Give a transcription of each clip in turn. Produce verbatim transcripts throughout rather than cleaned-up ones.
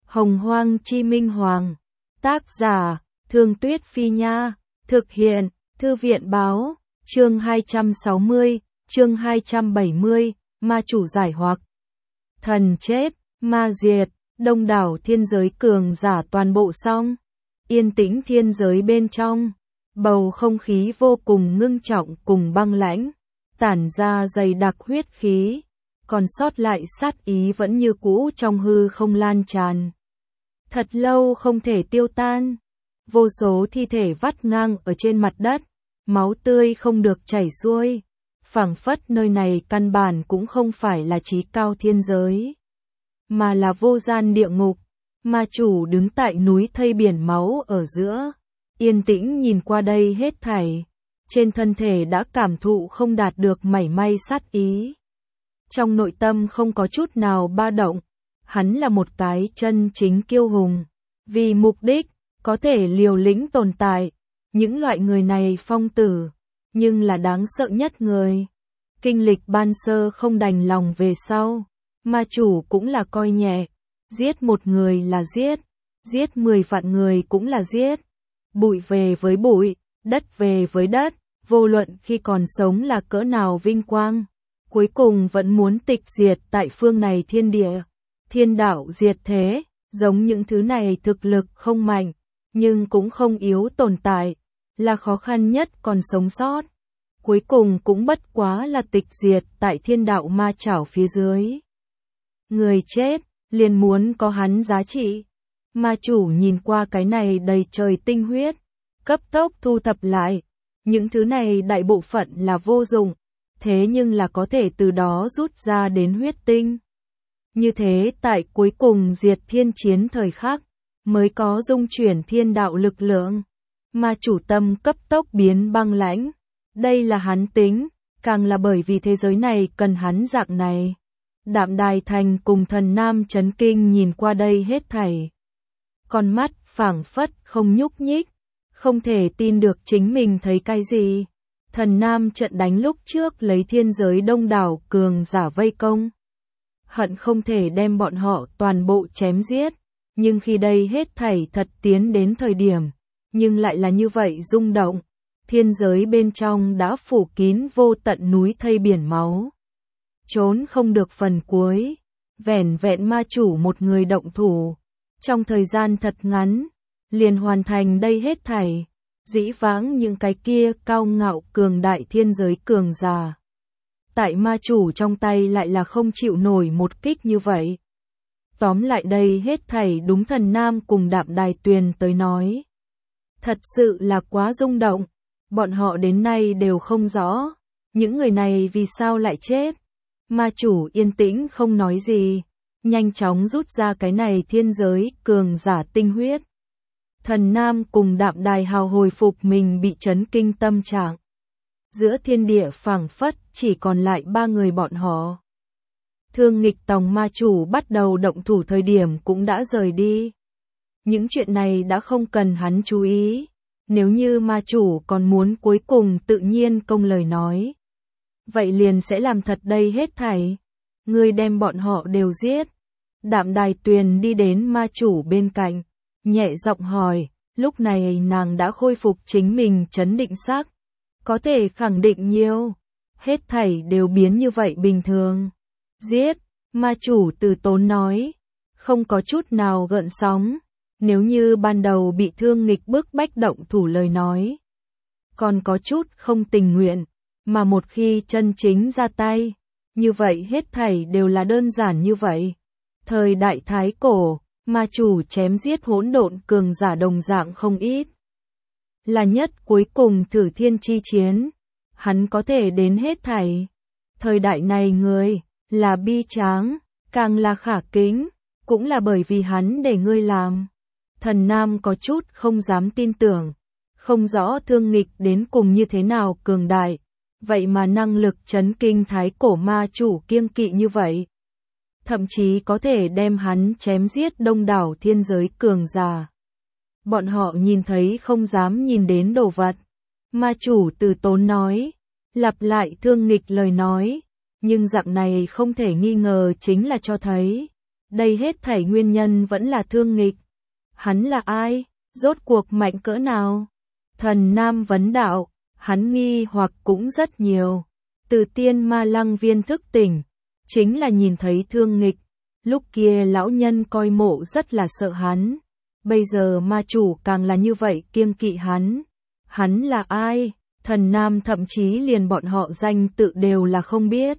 Hồng Hoang Chi Minh Hoàng. Tác giả, Thương Tuyết Phi Nha. Thực hiện, Thư viện Báo. Chương hai trăm sáu mươi, chương hai trăm bảy mươi, ma chủ giải hoặc. Thần chết, ma diệt, đông đảo thiên giới cường giả toàn bộ xong. Yên tĩnh thiên giới bên trong. Bầu không khí vô cùng ngưng trọng cùng băng lãnh. Tản ra dày đặc huyết khí. Còn sót lại sát ý vẫn như cũ trong hư không lan tràn. Thật lâu không thể tiêu tan. Vô số thi thể vắt ngang ở trên mặt đất. Máu tươi không được chảy xuôi. Phảng phất nơi này căn bản cũng không phải là chí cao thiên giới. Mà là vô gian địa ngục. Ma chủ đứng tại núi thây biển máu ở giữa. Yên tĩnh nhìn qua đây hết thảy. Trên thân thể đã cảm thụ không đạt được mảy may sát ý. Trong nội tâm không có chút nào ba động. Hắn là một cái chân chính kiêu hùng. Vì mục đích, có thể liều lĩnh tồn tại. Những loại người này phong tử, nhưng là đáng sợ nhất người. Kinh lịch ban sơ không đành lòng về sau. Ma chủ cũng là coi nhẹ. Giết một người là giết. Giết mười vạn người cũng là giết. Bụi về với bụi, đất về với đất. Vô luận khi còn sống là cỡ nào vinh quang. Cuối cùng vẫn muốn tịch diệt tại phương này thiên địa. Thiên đạo diệt thế, giống những thứ này thực lực không mạnh, nhưng cũng không yếu tồn tại, là khó khăn nhất còn sống sót. Cuối cùng cũng bất quá là tịch diệt tại thiên đạo ma chảo phía dưới. Người chết, liền muốn có hắn giá trị. Ma chủ nhìn qua cái này đầy trời tinh huyết, cấp tốc thu thập lại. Những thứ này đại bộ phận là vô dụng, thế nhưng là có thể từ đó rút ra đến huyết tinh. Như thế tại cuối cùng diệt thiên chiến thời khắc, mới có dung chuyển thiên đạo lực lượng. Ma chủ tâm cấp tốc biến băng lãnh. Đây là hắn tính, càng là bởi vì thế giới này cần hắn dạng này. Đạm Đài Thành cùng Thần Nam chấn kinh nhìn qua đây hết thảy. Con mắt phảng phất không nhúc nhích, không thể tin được chính mình thấy cái gì. Thần Nam trận đánh lúc trước lấy thiên giới đông đảo cường giả vây công. Hận không thể đem bọn họ toàn bộ chém giết, nhưng khi đây hết thảy thật tiến đến thời điểm, nhưng lại là như vậy rung động. Thiên giới bên trong đã phủ kín vô tận núi thây biển máu. Trốn không được phần cuối, vẻn vẹn ma chủ một người động thủ. Trong thời gian thật ngắn, liền hoàn thành đây hết thảy. Dĩ vãng những cái kia cao ngạo cường đại thiên giới cường giả. Tại ma chủ trong tay lại là không chịu nổi một kích như vậy. Tóm lại đây hết thảy đúng Thần Nam cùng Đạm Đài Tuyền tới nói. Thật sự là quá rung động, bọn họ đến nay đều không rõ, những người này vì sao lại chết. Ma chủ yên tĩnh không nói gì, nhanh chóng rút ra cái này thiên giới cường giả tinh huyết. Thần Nam cùng Đạm Đài hào hồi phục mình bị chấn kinh tâm trạng. Giữa thiên địa phảng phất chỉ còn lại ba người bọn họ. Thương Nghịch Tòng ma chủ bắt đầu động thủ thời điểm cũng đã rời đi. Những chuyện này đã không cần hắn chú ý. Nếu như ma chủ còn muốn cuối cùng tự nhiên công lời nói, vậy liền sẽ làm thật đây hết thảy. Ngươi đem bọn họ đều giết. Đạm Đài Tuyền đi đến ma chủ bên cạnh, nhẹ giọng hỏi. Lúc này nàng đã khôi phục chính mình trấn định sắc. Có thể khẳng định nhiều. Hết thảy đều biến như vậy bình thường. Giết, ma chủ từ tốn nói. Không có chút nào gợn sóng. Nếu như ban đầu bị Thương Nghịch bức bách động thủ lời nói. Còn có chút không tình nguyện. Mà một khi chân chính ra tay. Như vậy hết thảy đều là đơn giản như vậy. Thời đại Thái Cổ, ma chủ chém giết hỗn độn cường giả đồng dạng không ít. Là nhất cuối cùng thử thiên chi chiến. Hắn có thể đến hết thảy. Thời đại này người, là bi tráng, càng là khả kính, cũng là bởi vì hắn để ngươi làm. Thần Nam có chút không dám tin tưởng. Không rõ Thương Nghịch đến cùng như thế nào cường đại. Vậy mà năng lực chấn kinh thái cổ ma chủ kiêng kỵ như vậy. Thậm chí có thể đem hắn chém giết đông đảo thiên giới cường giả. Bọn họ nhìn thấy không dám nhìn đến đồ vật. Ma chủ từ tốn nói, lặp lại Thương Nghịch lời nói, nhưng dạng này không thể nghi ngờ chính là cho thấy, Đây hết thảy nguyên nhân vẫn là Thương Nghịch. Hắn là ai? Rốt cuộc mạnh cỡ nào? Thần Nam vấn đạo, hắn nghi hoặc cũng rất nhiều. Từ tiên ma lăng viên thức tỉnh, chính là nhìn thấy Thương Nghịch. Lúc kia lão nhân coi mộ rất là sợ hắn. Bây giờ ma chủ càng là như vậy kiêng kỵ hắn. Hắn là ai? Thần Nam thậm chí liền bọn họ danh tự đều là không biết.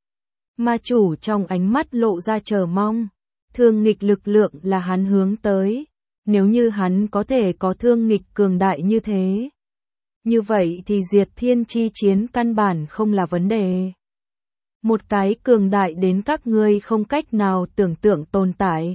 Ma chủ trong ánh mắt lộ ra chờ mong. Thương Nghịch lực lượng là hắn hướng tới. Nếu như hắn có thể có Thương Nghịch cường đại như thế, như vậy thì diệt thiên chi chiến căn bản không là vấn đề. Một cái cường đại đến các ngươi không cách nào tưởng tượng tồn tại.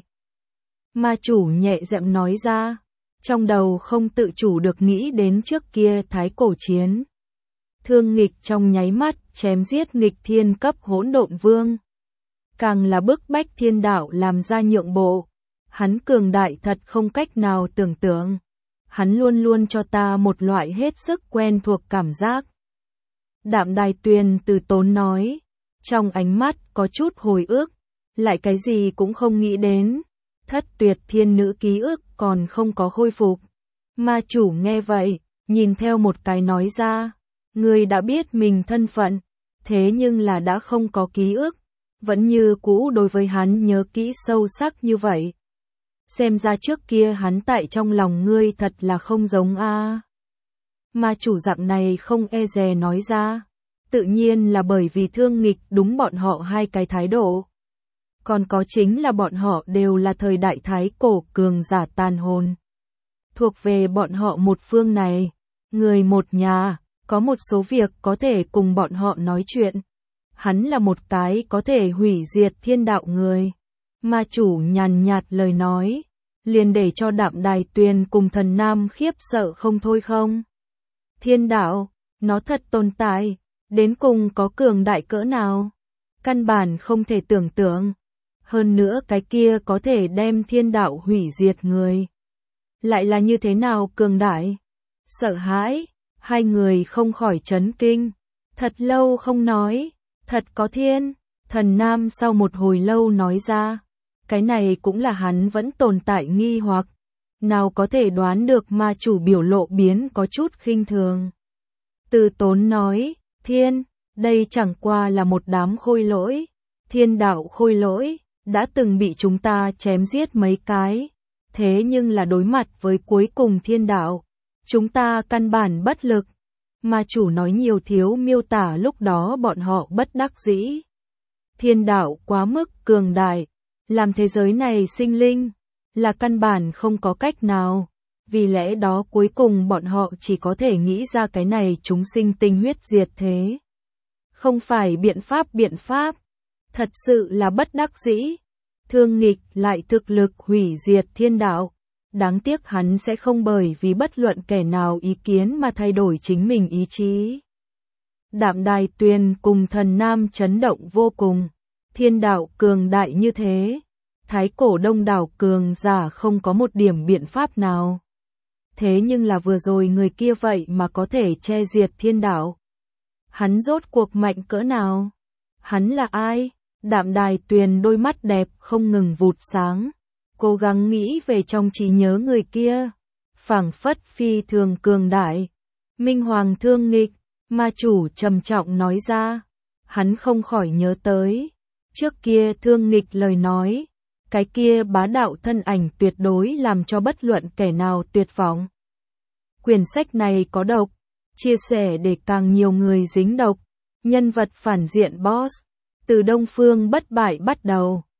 Ma chủ nhẹ giọng nói ra, trong đầu không tự chủ được nghĩ đến trước kia thái cổ chiến. Thương Nghịch trong nháy mắt chém giết nghịch thiên cấp hỗn độn vương. Càng là bức bách thiên đạo làm ra nhượng bộ. Hắn cường đại thật không cách nào tưởng tượng. Hắn luôn luôn cho ta một loại hết sức quen thuộc cảm giác. Đạm Đài Tuyền từ tốn nói, trong ánh mắt có chút hồi ức, lại cái gì cũng không nghĩ đến. Thất tuyệt thiên nữ ký ức còn không có khôi phục. Ma chủ nghe vậy, nhìn theo một cái nói ra, người đã biết mình thân phận, thế nhưng là đã không có ký ức, vẫn như cũ đối với hắn nhớ kỹ sâu sắc như vậy. Xem ra trước kia hắn tại trong lòng ngươi thật là không giống a. À. Ma chủ dạng này không e dè nói ra, tự nhiên là bởi vì Thương Nghịch đúng bọn họ hai cái thái độ. Còn có chính là bọn họ đều là thời đại thái cổ cường giả tàn hồn. Thuộc về bọn họ một phương này, người một nhà, có một số việc có thể cùng bọn họ nói chuyện. Hắn là một cái có thể hủy diệt thiên đạo người. Ma chủ nhàn nhạt lời nói, liền để cho Đạm Đài Tuyền cùng Thần Nam khiếp sợ không thôi không. Thiên đạo, nó thật tồn tại, đến cùng có cường đại cỡ nào? Căn bản không thể tưởng tượng. Hơn nữa cái kia có thể đem thiên đạo hủy diệt người. Lại là như thế nào cường đại? Sợ hãi, hai người không khỏi chấn kinh. Thật lâu không nói, thật có thiên. Thần Nam sau một hồi lâu nói ra. Cái này cũng là hắn vẫn tồn tại nghi hoặc. Nào có thể đoán được ma chủ biểu lộ biến có chút khinh thường. Từ tốn nói, thiên, đây chẳng qua là một đám khôi lỗi. Thiên đạo khôi lỗi, đã từng bị chúng ta chém giết mấy cái. Thế nhưng là đối mặt với cuối cùng thiên đạo, chúng ta căn bản bất lực. Ma chủ nói nhiều thiếu miêu tả lúc đó bọn họ bất đắc dĩ. Thiên đạo quá mức cường đại, làm thế giới này sinh linh, là căn bản không có cách nào. Vì lẽ đó cuối cùng bọn họ chỉ có thể nghĩ ra cái này chúng sinh tinh huyết diệt thế. Không phải biện pháp biện pháp, thật sự là bất đắc dĩ. Thương Nghịch lại thực lực hủy diệt thiên đạo. Đáng tiếc hắn sẽ không bởi vì bất luận kẻ nào ý kiến mà thay đổi chính mình ý chí. Đạm Đài Tuyền cùng Thần Nam chấn động vô cùng. Thiên đạo cường đại như thế. Thái cổ đông đảo cường giả không có một điểm biện pháp nào. Thế nhưng là vừa rồi người kia vậy mà có thể che diệt thiên đạo. Hắn rốt cuộc mạnh cỡ nào? Hắn là ai? Đạm Đài Tuyền đôi mắt đẹp không ngừng vụt sáng. Cố gắng nghĩ về trong trí nhớ người kia. Phảng phất phi thường cường đại. Minh Hoàng Thương Nghịch, ma chủ trầm trọng nói ra. Hắn không khỏi nhớ tới. Trước kia Thương Nghịch lời nói. Cái kia bá đạo thân ảnh tuyệt đối làm cho bất luận kẻ nào tuyệt vọng. Quyển sách này có độc. Chia sẻ để càng nhiều người dính độc. Nhân vật phản diện boss. Từ Đông Phương bất bại bắt đầu.